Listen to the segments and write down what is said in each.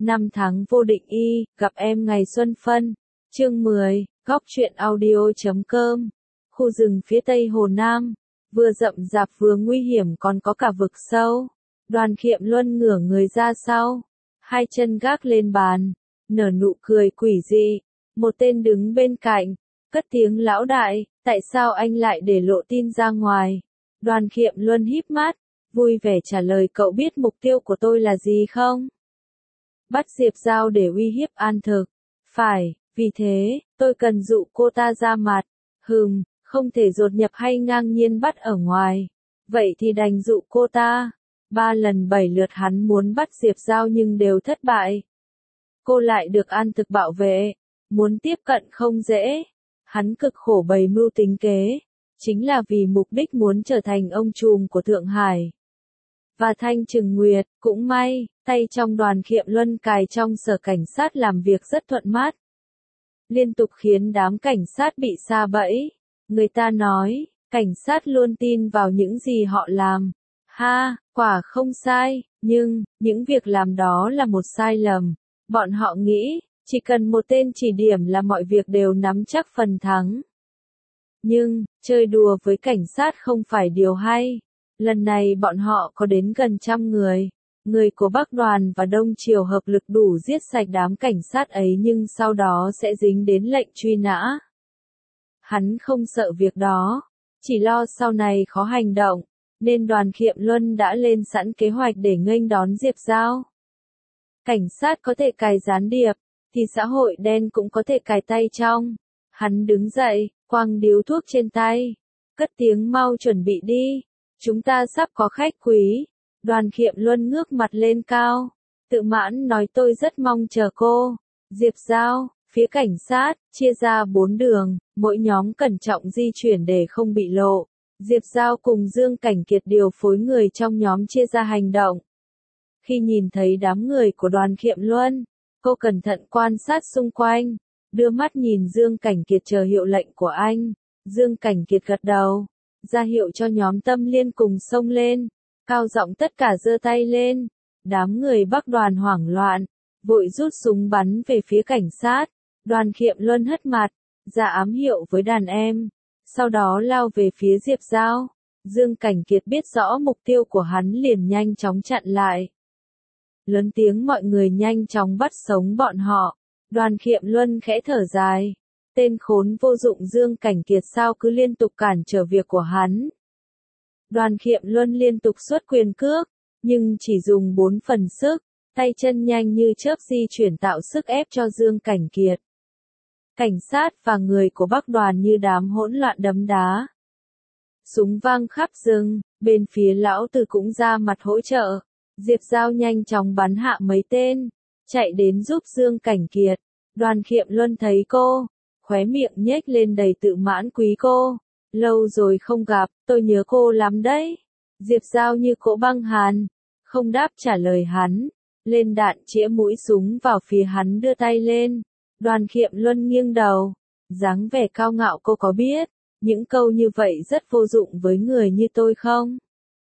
Năm tháng vô định y, gặp em ngày xuân phân. Chương 10, góc truyện audio.com. Khu rừng phía tây Hồ Nam, vừa rậm rạp vừa nguy hiểm còn có cả vực sâu. Đoàn Kiệm Luân ngửa người ra sau, hai chân gác lên bàn, nở nụ cười quỷ dị. Một tên đứng bên cạnh, cất tiếng: lão đại, tại sao anh lại để lộ tin ra ngoài? Đoàn Kiệm Luân híp mắt, vui vẻ trả lời: cậu biết mục tiêu của tôi là gì không? Bắt Diệp Giao để uy hiếp An Thực. Phải, vì thế, tôi cần dụ cô ta ra mặt. Không thể đột nhập hay ngang nhiên bắt ở ngoài. Vậy thì đành dụ cô ta. 3 lần 7 lượt hắn muốn bắt Diệp Giao nhưng đều thất bại. Cô lại được An Thực bảo vệ, muốn tiếp cận không dễ. Hắn cực khổ bày mưu tính kế, chính là vì mục đích muốn trở thành ông trùm của Thượng Hải. Và Thanh Trừng Nguyệt, cũng may, tay trong Đoàn Kiệm Luân cài trong sở cảnh sát làm việc rất thuận mắt. Liên tục khiến đám cảnh sát bị sa bẫy. Người ta nói, cảnh sát luôn tin vào những gì họ làm. Quả không sai, nhưng, những việc làm đó là một sai lầm. Bọn họ nghĩ, chỉ cần một tên chỉ điểm là mọi việc đều nắm chắc phần thắng. Nhưng, chơi đùa với cảnh sát không phải điều hay. Lần này bọn họ có đến gần 100 người. Người của Bắc Đoàn và Đông Triều hợp lực đủ giết sạch đám cảnh sát ấy nhưng sau đó sẽ dính đến lệnh truy nã. Hắn không sợ việc đó, chỉ lo sau này khó hành động, nên Đoàn Kiệm Luân đã lên sẵn kế hoạch để nghênh đón Diệp Giao. Cảnh sát có thể cài gián điệp, thì xã hội đen cũng có thể cài tay trong. Hắn đứng dậy, quăng điếu thuốc trên tay, cất tiếng: mau chuẩn bị đi, chúng ta sắp có khách quý. Đoàn Kiệm Luân ngước mặt lên cao, tự mãn nói: tôi rất mong chờ cô. Diệp Giao, phía cảnh sát, chia ra 4 đường, mỗi nhóm cẩn trọng di chuyển để không bị lộ. Diệp Giao cùng Dương Cảnh Kiệt điều phối người trong nhóm chia ra hành động. Khi nhìn thấy đám người của Đoàn Kiệm Luân, cô cẩn thận quan sát xung quanh, đưa mắt nhìn Dương Cảnh Kiệt chờ hiệu lệnh của anh. Dương Cảnh Kiệt gật đầu, ra hiệu cho nhóm Tâm Liên cùng xông lên, cao giọng tất cả giơ tay lên. Đám người Bắc Đoàn hoảng loạn, vội rút súng bắn về phía cảnh sát. Đoàn Kiệm Luân hất mặt, ra ám hiệu với đàn em, sau đó lao về phía Diệp Giao. Dương Cảnh Kiệt biết rõ mục tiêu của hắn liền nhanh chóng chặn lại. Lớn tiếng: mọi người nhanh chóng bắt sống bọn họ. Đoàn Kiệm Luân khẽ thở dài. Tên khốn vô dụng Dương Cảnh Kiệt sao cứ liên tục cản trở việc của hắn. Đoàn Kiệm Luân liên tục xuất quyền cước, nhưng chỉ dùng 4 phần sức, tay chân nhanh như chớp di chuyển tạo sức ép cho Dương Cảnh Kiệt. Cảnh sát và người của Bắc Đoàn như đám hỗn loạn đấm đá. Súng vang khắp rừng, bên phía lão tử cũng ra mặt hỗ trợ. Diệp Giao nhanh chóng bắn hạ mấy tên, chạy đến giúp Dương Cảnh Kiệt. Đoàn Kiệm Luân thấy cô, khóe miệng nhếch lên đầy tự mãn: quý cô, lâu rồi không gặp, tôi nhớ cô lắm đấy. Diệp Giao như cỗ băng hàn, không đáp trả lời hắn, lên đạn chĩa mũi súng vào phía hắn đưa tay lên. Đoàn Kiệm Luân nghiêng đầu, dáng vẻ cao ngạo: cô có biết, những câu như vậy rất vô dụng với người như tôi không?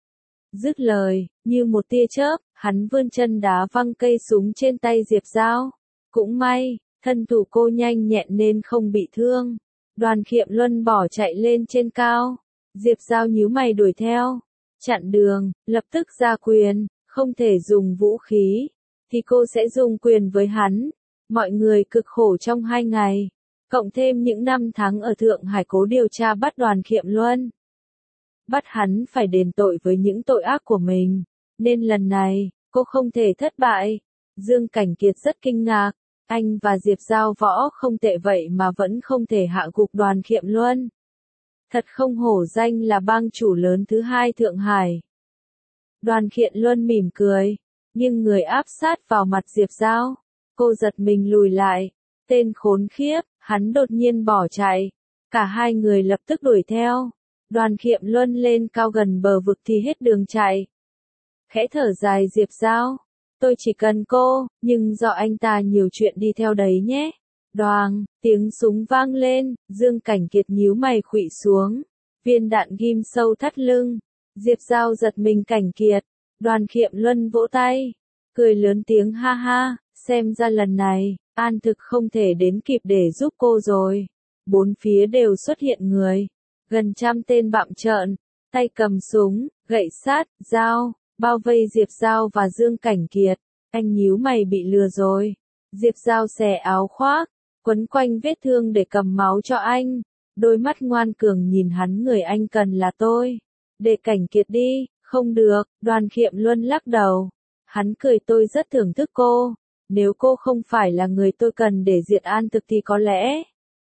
Dứt lời, như một tia chớp, hắn vươn chân đá văng cây súng trên tay Diệp Giao. Cũng may, thân thủ cô nhanh nhẹn nên không bị thương. Đoàn Kiệm Luân bỏ chạy lên trên cao. Diệp Giao nhíu mày đuổi theo, chặn đường, lập tức ra quyền, không thể dùng vũ khí, thì cô sẽ dùng quyền với hắn. Mọi người cực khổ trong 2 ngày, cộng thêm những năm tháng ở Thượng Hải cố điều tra bắt Đoàn Kiệm Luân. Bắt hắn phải đền tội với những tội ác của mình, nên lần này, cô không thể thất bại. Dương Cảnh Kiệt rất kinh ngạc, anh và Diệp Giao võ không tệ vậy mà vẫn không thể hạ gục Đoàn Kiệm Luân. Thật không hổ danh là bang chủ lớn thứ 2 Thượng Hải. Đoàn Kiệm Luân mỉm cười, nhưng người áp sát vào mặt Diệp Giao. Cô giật mình lùi lại. Tên khốn khiếp, hắn đột nhiên bỏ chạy. Cả hai người lập tức đuổi theo. Đoàn Kiệm Luân lên cao gần bờ vực thì hết đường chạy. Khẽ thở dài Diệp Giao: tôi chỉ cần cô, nhưng do anh ta nhiều chuyện đi theo đấy nhé. Đoàng, tiếng súng vang lên, Dương Cảnh Kiệt nhíu mày khuỵu xuống. Viên đạn ghim sâu thắt lưng. Diệp Giao giật mình: Cảnh Kiệt. Đoàn Kiệm Luân vỗ tay, cười lớn tiếng: ha ha, Xem ra lần này, An Thực không thể đến kịp để giúp cô rồi. Bốn phía đều xuất hiện người. Gần 100 tên bặm trợn, tay cầm súng, gậy sắt, dao, bao vây Diệp Giao và Dương Cảnh Kiệt. Anh nhíu mày bị lừa rồi. Diệp Giao xẻ áo khoác, quấn quanh vết thương để cầm máu cho anh. Đôi mắt ngoan cường nhìn hắn, người anh cần là tôi. Để Cảnh Kiệt đi, không được, Đoàn Khiệm Luân lắc đầu. Hắn cười, tôi rất thưởng thức cô. Nếu cô không phải là người tôi cần để diệt An Thực thì có lẽ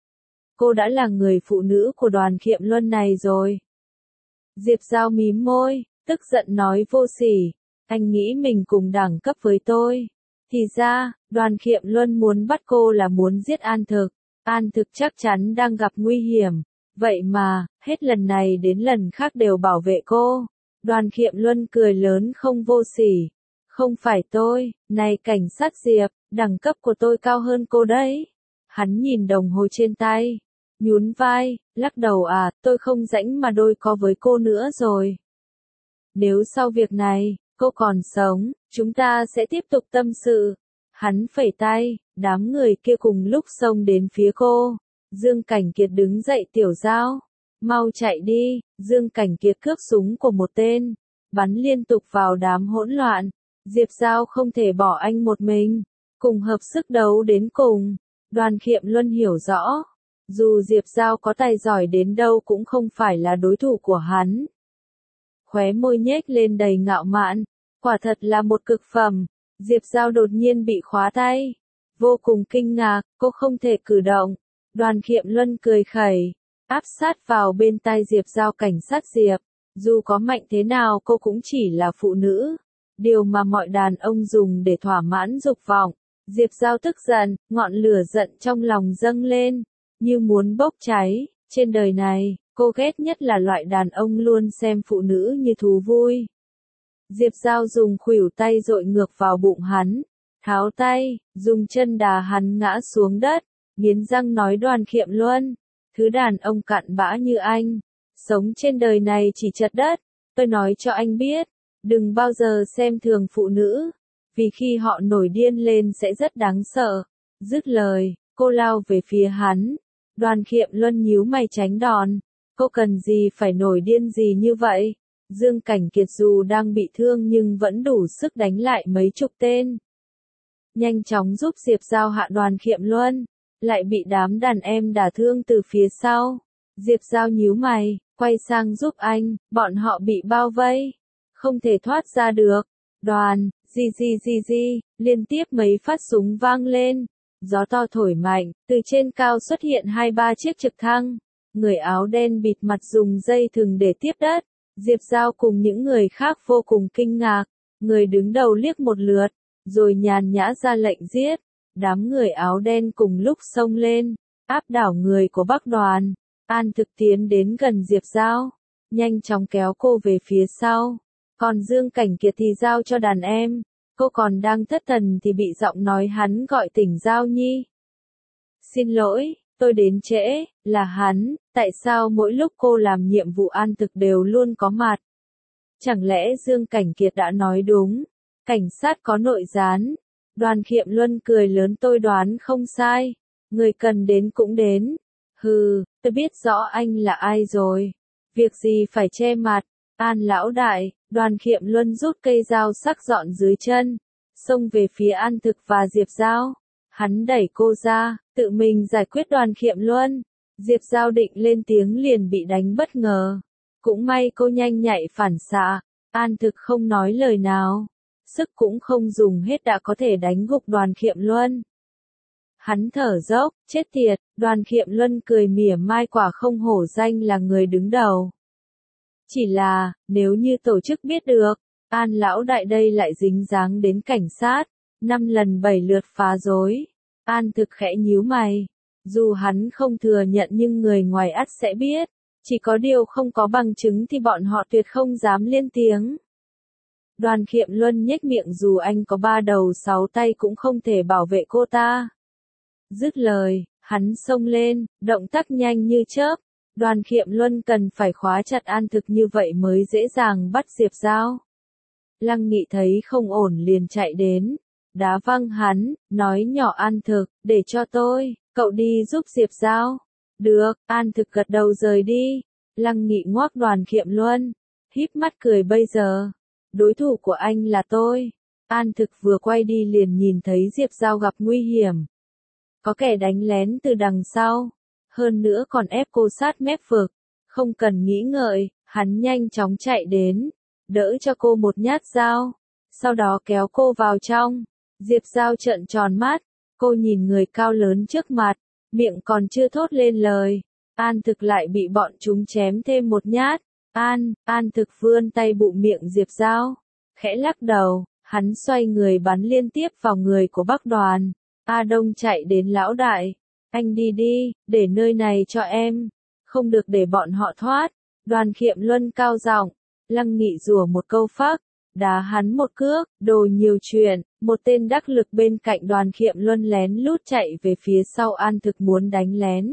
cô đã là người phụ nữ của Đoàn Khiệm Luân này rồi. Diệp Giao mím môi, tức giận nói, vô sỉ, anh nghĩ mình cùng đẳng cấp với tôi. Thì ra, Đoàn Khiệm Luân muốn bắt cô là muốn giết An Thực. An Thực chắc chắn đang gặp nguy hiểm. Vậy mà, hết lần này đến lần khác đều bảo vệ cô. Đoàn Khiệm Luân cười lớn, không, vô sỉ. Không phải tôi, này cảnh sát Diệp, đẳng cấp của tôi cao hơn cô đấy. Hắn nhìn đồng hồ trên tay, nhún vai, lắc đầu, tôi không rảnh mà đôi co với cô nữa rồi. Nếu sau việc này, cô còn sống, chúng ta sẽ tiếp tục tâm sự. Hắn phẩy tay, đám người kia cùng lúc xông đến phía cô. Dương Cảnh Kiệt đứng dậy, Tiểu Giao, mau chạy đi. Dương Cảnh Kiệt cướp súng của một tên, bắn liên tục vào đám hỗn loạn. Diệp Giao không thể bỏ anh một mình, cùng hợp sức đấu đến cùng. Đoàn Khiệm Luân hiểu rõ, dù Diệp Giao có tài giỏi đến đâu cũng không phải là đối thủ của hắn. Khóe môi nhếch lên đầy ngạo mạn, quả thật là một cực phẩm. Diệp Giao đột nhiên bị khóa tay, vô cùng kinh ngạc, cô không thể cử động. Đoàn Khiệm Luân cười khẩy, áp sát vào bên tai Diệp Giao, cảnh sát Diệp, dù có mạnh thế nào cô cũng chỉ là phụ nữ. Điều mà mọi đàn ông dùng để thỏa mãn dục vọng. Diệp Giao tức giận, ngọn lửa giận trong lòng dâng lên, như muốn bốc cháy. Trên đời này, cô ghét nhất là loại đàn ông luôn xem phụ nữ như thú vui. Diệp Giao dùng khuỷu tay dội ngược vào bụng hắn, tháo tay, dùng chân đá hắn ngã xuống đất, nghiến răng nói, Đoàn Khiệm Luân, thứ đàn ông cặn bã như anh, sống trên đời này chỉ chật đất. Tôi nói cho anh biết, đừng bao giờ xem thường phụ nữ, vì khi họ nổi điên lên sẽ rất đáng sợ. Dứt lời, cô lao về phía hắn. Đoàn Khiệm Luân nhíu mày tránh đòn. Cô cần gì phải nổi điên gì như vậy? Dương Cảnh Kiệt dù đang bị thương nhưng vẫn đủ sức đánh lại mấy chục tên. Nhanh chóng giúp Diệp Giao hạ Đoàn Khiệm Luân, lại bị đám đàn em đả thương từ phía sau. Diệp Giao nhíu mày, quay sang giúp anh, bọn họ bị bao vây, không thể thoát ra được. Đoàn, liên tiếp mấy phát súng vang lên, gió to thổi mạnh, từ trên cao xuất hiện 2-3 chiếc trực thăng, người áo đen bịt mặt dùng dây thừng để tiếp đất. Diệp Giao cùng những người khác vô cùng kinh ngạc, người đứng đầu liếc một lượt, rồi nhàn nhã ra lệnh giết. Đám người áo đen cùng lúc xông lên, áp đảo người của Bắc Đoàn. An Thực tiến đến gần Diệp Giao, nhanh chóng kéo cô về phía sau. Còn Dương Cảnh Kiệt thì giao cho đàn em. Cô còn đang thất thần thì bị giọng nói hắn gọi tỉnh, Giao Nhi. Xin lỗi, tôi đến trễ, là hắn, tại sao mỗi lúc cô làm nhiệm vụ An Thực đều luôn có mặt? Chẳng lẽ Dương Cảnh Kiệt đã nói đúng, cảnh sát có nội gián? Đoàn Khiệm Luân cười lớn, tôi đoán không sai, người cần đến cũng đến. Hừ, tôi biết rõ anh là ai rồi, việc gì phải che mặt. An lão đại. Đoàn Khiệm Luân rút cây dao sắc dọn dưới chân, xông về phía An Thực và Diệp Giao. Hắn đẩy cô ra, tự mình giải quyết Đoàn Khiệm Luân. Diệp Giao định lên tiếng liền bị đánh bất ngờ. Cũng may cô nhanh nhạy phản xạ. An Thực không nói lời nào, sức cũng không dùng hết đã có thể đánh gục Đoàn Khiệm Luân. Hắn thở dốc, chết tiệt. Đoàn Khiệm Luân cười mỉa mai, quả không hổ danh là người đứng đầu. Chỉ là, nếu như tổ chức biết được, An lão đại đây lại dính dáng đến cảnh sát, 5 lần 7 lượt phá rối. An Thực khẽ nhíu mày, dù hắn không thừa nhận nhưng người ngoài ắt sẽ biết, chỉ có điều không có bằng chứng thì bọn họ tuyệt không dám lên tiếng. Đoàn Khiệm Luân nhếch miệng, dù anh có 3 đầu 6 tay cũng không thể bảo vệ cô ta. Dứt lời, hắn xông lên, động tác nhanh như chớp. Đoàn Khiệm Luân cần phải khóa chặt An Thực như vậy mới dễ dàng bắt Diệp Giao. Lăng Nghị thấy không ổn liền chạy đến, đá văng hắn, nói nhỏ An Thực, để cho tôi, cậu đi giúp Diệp Giao. Được, An Thực gật đầu rời đi. Lăng Nghị ngoác Đoàn Kiệm Luân, híp mắt cười bây giờ. Đối thủ của anh là tôi. An Thực vừa quay đi liền nhìn thấy Diệp Giao gặp nguy hiểm. Có kẻ đánh lén từ đằng sau. Hơn nữa còn ép cô sát mép vực. Không cần nghĩ ngợi, hắn nhanh chóng chạy đến. Đỡ cho cô một nhát dao. Sau đó kéo cô vào trong. Diệp Giao trợn tròn mắt. Cô nhìn người cao lớn trước mặt. Miệng còn chưa thốt lên lời. An Thực lại bị bọn chúng chém thêm một nhát. An Thực vươn tay bụng miệng Diệp Giao. Khẽ lắc đầu, hắn xoay người bắn liên tiếp vào người của Bắc Đoàn. A Đông chạy đến lão đại. Anh đi đi, để nơi này cho em. Không được để bọn họ thoát. Đoàn Kiệm Luân cao giọng. Lăng Nghị rủa một câu phắc. Đá hắn một cước, đồ nhiều chuyện. Một tên đắc lực bên cạnh Đoàn Kiệm Luân lén lút chạy về phía sau An Thực muốn đánh lén.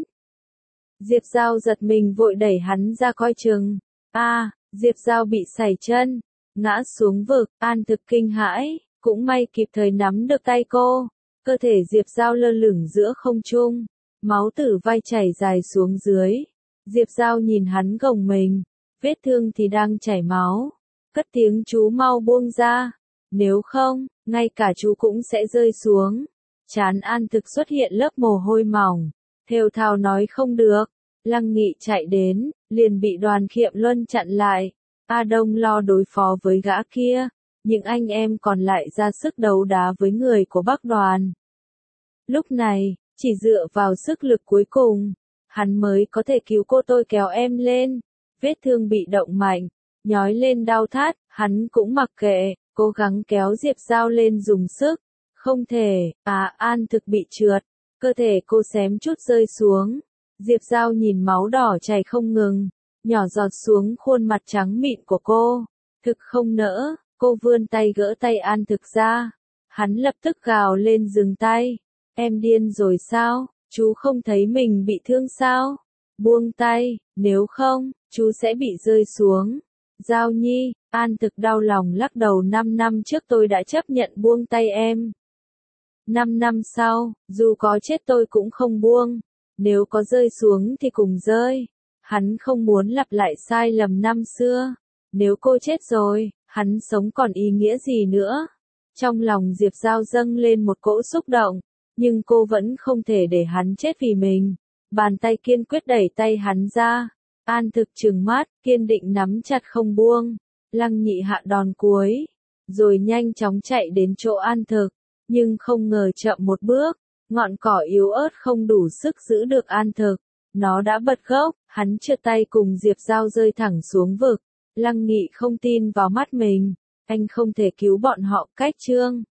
Diệp Giao giật mình vội đẩy hắn ra coi chừng. Diệp Giao bị sẩy chân, ngã xuống vực. An Thực kinh hãi, cũng may kịp thời nắm được tay cô. Cơ thể Diệp Giao lơ lửng giữa không trung, máu từ vai chảy dài xuống dưới. Diệp Giao nhìn hắn gồng mình, vết thương thì đang chảy máu. Cất tiếng chú mau buông ra, nếu không, ngay cả chú cũng sẽ rơi xuống. Trán An Thực xuất hiện lớp mồ hôi mỏng, thều thào nói không được. Lăng Nghị chạy đến, liền bị Đoàn Kiệm Luân chặn lại. A Đông lo đối phó với gã kia, nhưng anh em còn lại ra sức đấu đá với người của Bắc Đoàn. Lúc này, chỉ dựa vào sức lực cuối cùng, hắn mới có thể cứu cô. Tôi kéo em lên, vết thương bị động mạnh, nhói lên đau thắt, hắn cũng mặc kệ, cố gắng kéo Diệp Giao lên dùng sức. Không thể, An Thực bị trượt, cơ thể cô xém chút rơi xuống. Diệp Giao nhìn máu đỏ chảy không ngừng, nhỏ giọt xuống khuôn mặt trắng mịn của cô. Thực không nỡ, cô vươn tay gỡ tay An Thực ra. Hắn lập tức gào lên dừng tay. Em điên rồi sao, chú không thấy mình bị thương sao? Buông tay, nếu không, chú sẽ bị rơi xuống. Giao Nhi, An Thực đau lòng lắc đầu. 5 năm trước tôi đã chấp nhận buông tay em. 5 năm sau, dù có chết tôi cũng không buông. Nếu có rơi xuống thì cùng rơi. Hắn không muốn lặp lại sai lầm năm xưa. Nếu cô chết rồi, hắn sống còn ý nghĩa gì nữa? Trong lòng Diệp Giao dâng lên một cỗ xúc động, nhưng cô vẫn không thể để hắn chết vì mình. Bàn tay kiên quyết đẩy tay hắn ra. An Thực trừng mắt, kiên định nắm chặt không buông. Lăng Nhị hạ đòn cuối, rồi nhanh chóng chạy đến chỗ An Thực, nhưng không ngờ chậm một bước. Ngọn cỏ yếu ớt không đủ sức giữ được An Thực. Nó đã bật gốc, hắn trượt tay cùng Diệp Giao rơi thẳng xuống vực. Lăng Nghị không tin vào mắt mình. Anh không thể cứu bọn họ. Cách chương